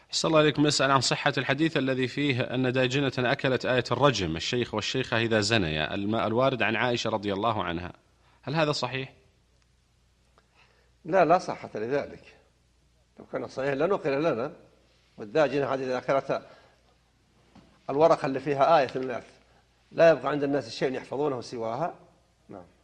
أحسن الله إليكم. يسأل عن صحة الحديث الذي فيه أن داجنة أكلت آية الرجم الشيخ والشيخة إذا زنيا الوارد عن عائشة رضي الله عنها، هل هذا صحيح؟ لا صحة لذلك. لو كان صحيح لنقل لنا. والداجنة هذه إذا أكلت الورقة اللي فيها آية الناس لا يبقى عند الناس شيء يحفظونه سواها. نعم.